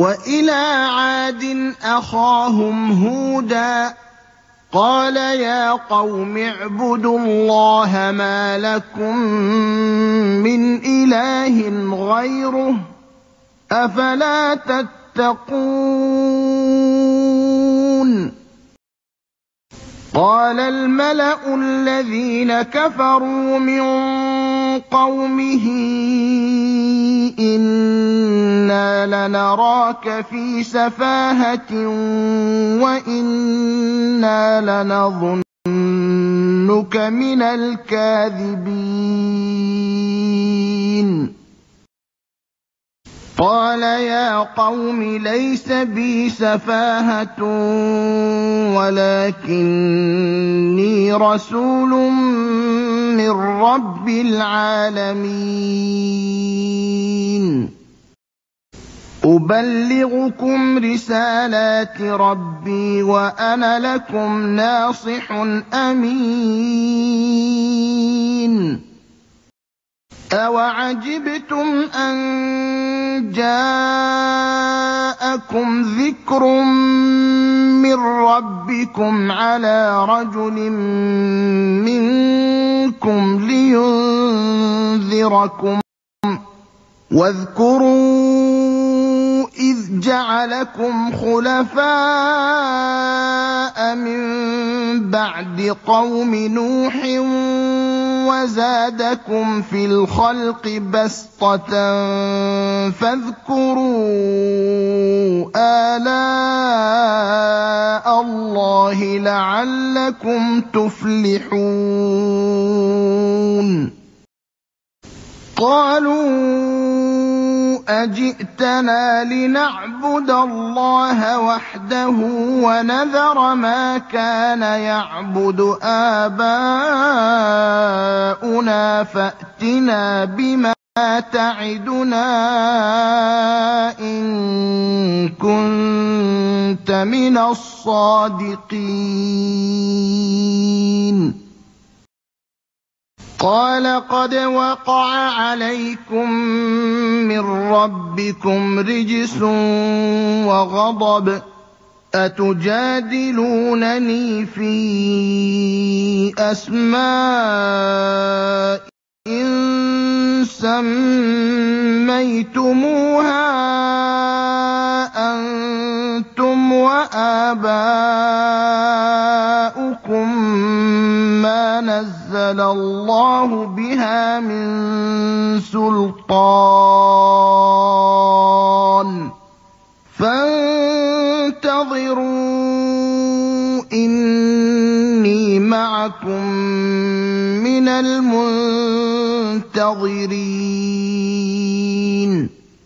وَإِلَىٰ عَادٍ أَخَاهُمْ هُودًا قَالَ يَا قَوْمِ اعْبُدُوا اللَّهَ مَا لَكُم مِّنْ إِلَٰهٍ غَيْرُهُ ۖ أَفَلَا تَتَّقُونَ قَالَ الْمَلَأُ الَّذِينَ كَفَرُوا مِن قَوْمِهِ إِنَّا لَنَرَاكَ فِي سَفَاهَةٍ وَإِنَّا لَنَظُنُّكَ مِنَ الْكَاذِبِينَ قَالَ يَا قَوْمِ لَيْسَ بِي سَفَاهَةٌ وَلَٰكِنِّي رَسُولٌ مِّن رَّبِّ الْعَالَمِينَ أُبَلِّغُكُمْ رِسَالَاتِ رَبِّي وَأَنَا لَكُمْ نَاصِحٌ أَمِينٌ أَوَعَجِبْتُمْ أَن جَاءَكُمْ ذِكْرٌ مِّن رَّبِّكُمْ عَلَىٰ رَجُلٍ مِّنكُمْ لِيُنذِرَكُمْ ۖ وَاذْكُرُوا إِذْ جَعَلَكُمْ خُلَفَاءَ مِن بَعْدِ قَوْمِ نُوحٍ وَزَادَكُمْ فِي الْخَلْقِ بَسْطَةً فَاذْكُرُوا آلَاءَ اللَّهِ لَعَلَّكُمْ تُفْلِحُونَ قَالُوا أَجِئْتَنَا لِنَعْبُدَ اللَّهَ وَحْدَهُ وَنَذَرَ مَا كَانَ يَعْبُدُ آبَاؤُنَا فَأْتِنَا بِمَا تَعِدُنَا إِن كُنتَ مِنَ الصَّادِقِينَ قَالَ قَدْ وَقَعَ عَلَيْكُم مِّن رَّبِّكُمْ رِجْسٌ وَغَضَبٌ ۖ أَتُجَادِلُونَنِي فِي أَسْمَاءٍ سَمَّيْتُمُوهَا أَنتُمْ وَآبَاؤُكُم مَّا نَزَّلَ اللَّهُ بِهَا مِن سُلْطَانٍ ۚ فَانتَظِرُوا إِنِّي مَعَكُم مِّنَ الْمُنتَظِرِينَ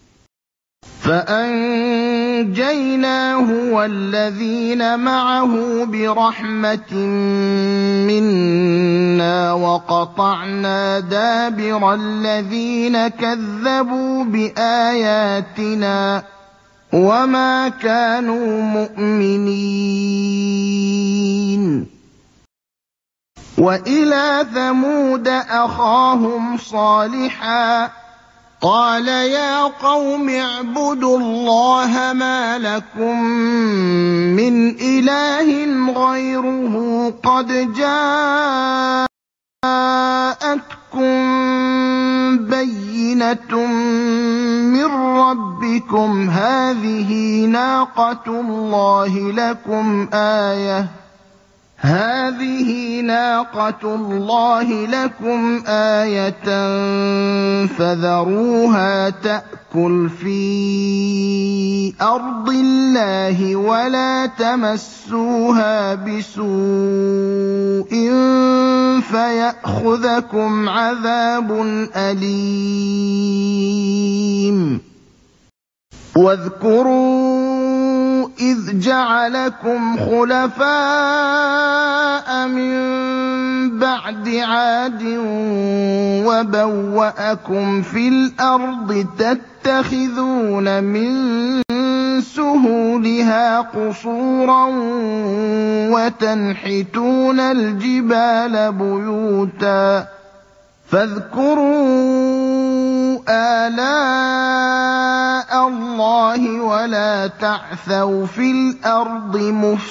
فَأَنجَيْنَاهُ وَالَّذِينَ مَعَهُ بِرَحْمَةٍ مِّنَّا وَقَطَعْنَا دَابِرَ الَّذِينَ كَذَّبُوا بِآيَاتِنَا ۖ وَمَا كَانُوا مُؤْمِنِينَ وَإِلَىٰ ثَمُودَ أَخَاهُمْ صَالِحًا قَالَ يَا قَوْمِ اعْبُدُوا اللَّهَ مَا لَكُم مِّنْ إِلَٰهٍ غَيْرُهُ ۖ قَدْ جَاءَتْكُم بَيِّنَةٌ مِّن رَّبِّكُمْ ۖ هَٰذِهِ نَاقَةُ اللَّهِ لَكُمْ آيَةً فَذَرُوهَا تَأْكُلْ فِي أَرْضِ اللَّهِ وَلَا تَمَسُّوهَا بِسُوءٍ فَيَأْخُذَكُمْ عَذَابٌ أَلِيمٌ وَاذْكُرُوا إِذْ جَعَلَكُمْ خُلَفَاءَ مِن بَعْدِ عَادٍ وَبَوَّأَكُمْ فِي الْأَرْضِ تَتَّخِذُونَ مِن سُهُولِهَا قُصُورًا وَتَنْحِتُونَ الْجِبَالَ بُيُوتًا فَاذْكُرُوا آلاء اللَّهِ وَلَا تَعْثَوْا فِي الْأَرْضِ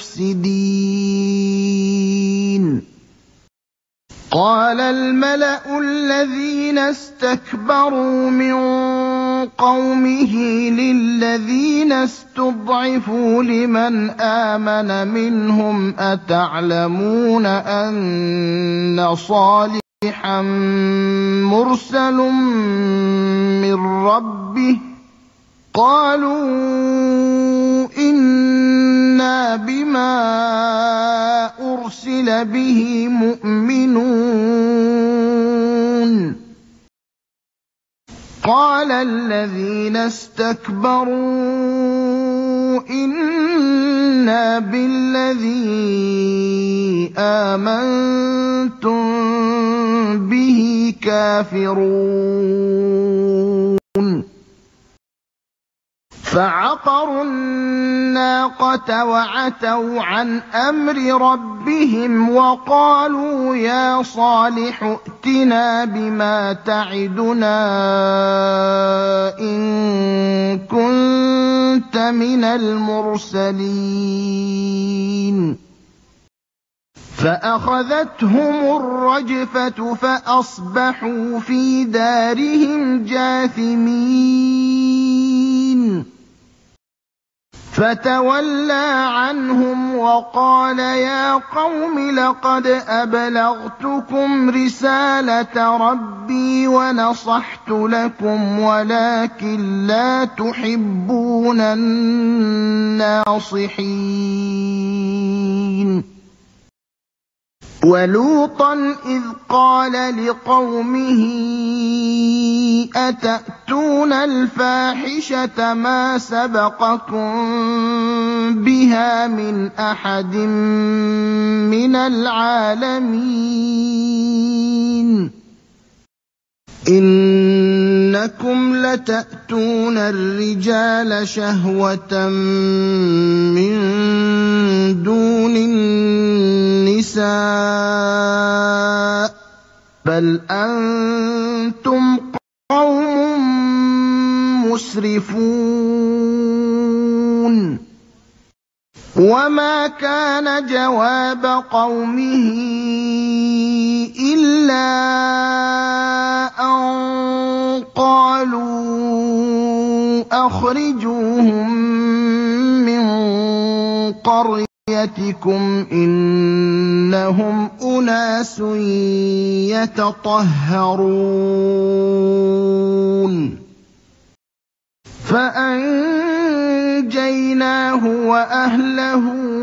مُفْسِدِينَ قَالَ الْمَلَأُ الَّذِينَ اسْتَكْبَرُوا مِن قَوْمِهِ لِلَّذِينَ اسْتُضْعِفُوا لِمَنْ آمَنَ مِنْهُمْ أَتَعْلَمُونَ أَنَّ صَالِحًا مُّرْسَلٌ مِّن رَّبِّهِ ۚ قَالُوا إِنَّا بِمَا أُرْسِلَ بِهِ مُؤْمِنُونَ قَالَ الَّذِينَ اسْتَكْبَرُوا إِنَّا بِالَّذِي آمَنتُم بِهِ كَافِرُونَ فَعَقَرُوا النَّاقَةَ وَعَتَوْا عَنْ أَمْرِ رَبِّهِمْ وَقَالُوا يَا صَالِحُ ائْتِنَا بِمَا تَعِدُنَا إِن كُنتَ مِنَ الْمُرْسَلِينَ فَأَخَذَتْهُمُ الرَّجْفَةُ فَأَصْبَحُوا فِي دَارِهِمْ جَاثِمِينَ فَتَوَلَّىٰ عَنْهُمْ وَقَالَ يَا قَوْمِ لَقَدْ أَبْلَغْتُكُمْ رِسَالَةَ رَبِّي وَنَصَحْتُ لَكُمْ وَلَٰكِن لَّا تُحِبُّونَ النَّاصِحِينَ وَلُوطًا إِذْ قَالَ لِقَوْمِهِ أَتَأْتُونَ الْفَاحِشَةَ مَا سَبَقَكُم بِهَا مِنْ أَحَدٍ مِّنَ الْعَالَمِينَ إِنَّكُمْ لَتَأْتُونَ الرِّجَالَ شَهْوَةً مِّن دُونِ النِّسَاءِ بَلْ أَنتُمْ قَوْمٌ مُّسْرِفُونَ وَمَا كَانَ جَوَابَ قَوْمِهِ إِلَّا أَن قَالُوا أَخْرِجُوهُم مِّن قَرْيَتِكُمْ ۖ إِنَّهُمْ أُنَاسٌ يَتَطَهَّرُونَ فَأَنجَيْنَاهُ وَأَهْلَهُ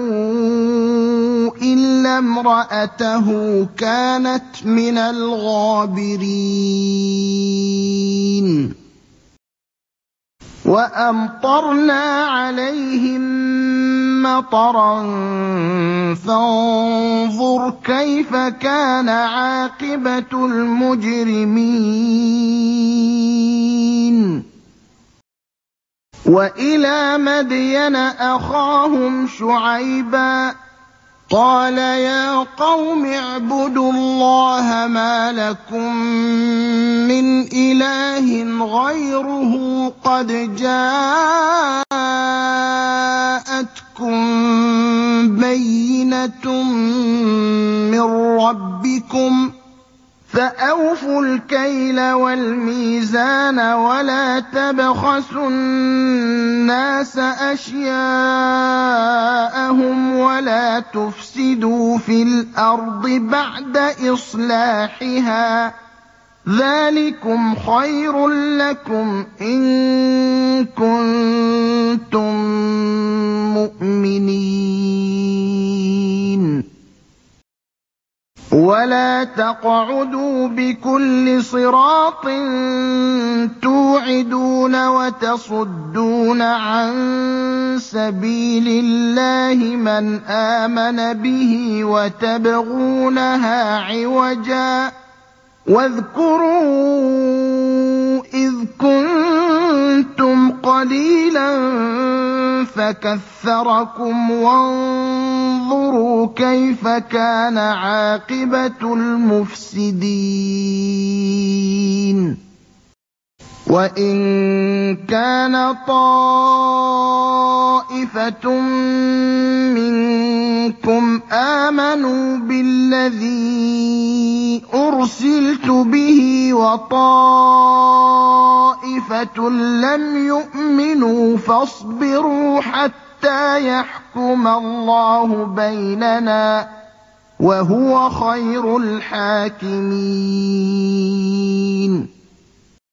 إِلَّا امْرَأَتَهُ كَانَتْ مِنَ الْغَابِرِينَ وَأَمْطَرْنَا عَلَيْهِم مَّطَرًا فَانظُرْ كَيْفَ كَانَ عَاقِبَةُ الْمُجْرِمِينَ وَإِلَىٰ مَدْيَنَ أَخَاهُمْ شُعَيْبًا ۗ قَالَ يَا قَوْمِ اعْبُدُوا اللَّهَ مَا لَكُم مِّنْ إِلَٰهٍ غَيْرُهُ قَدْ جَاءَتْكُم بَيِّنَةٌ مِّن رَّبِّكُمْ ۖ فَأَوْفُوا الْكَيْلَ وَالْمِيزَانَ وَلَا تَبْخَسُوا النَّاسَ أَشْيَاءَهُمْ وَلَا تُفْسِدُوا فِي الْأَرْضِ بَعْدَ إِصْلَاحِهَا ۚ ذَٰلِكُمْ خَيْرٌ لَّكُمْ إِن كُنتُم مُّؤْمِنِينَ وَلَا تَقْعُدُوا بِكُلِّ صِرَاطٍ تُوعِدُونَ وَتَصُدُّونَ عَن سَبِيلِ اللَّهِ مَنْ آمَنَ بِهِ وَتَبْغُونَهَا عِوَجًا ۚ وَاذْكُرُوا إِذْ كُنتُمْ قَلِيلًا فَكَثَّرَكُمْ وَانظُرُوا كَيْفَ كَانَ عَاقِبَةُ الْمُفْسِدِينَ وَإِن كَانَ طَائِفَةٌ مِّنكُمْ آمَنُوا بِالَّذِي أُرْسِلْتُ بِهِ وَطَائِفَةٌ لَّمْ يُؤْمِنُوا فَاصْبِرُوا حَتَّىٰ يَحْكُمَ اللَّهُ بَيْنَنَا ۚ وَهُوَ خَيْرُ الْحَاكِمِينَ.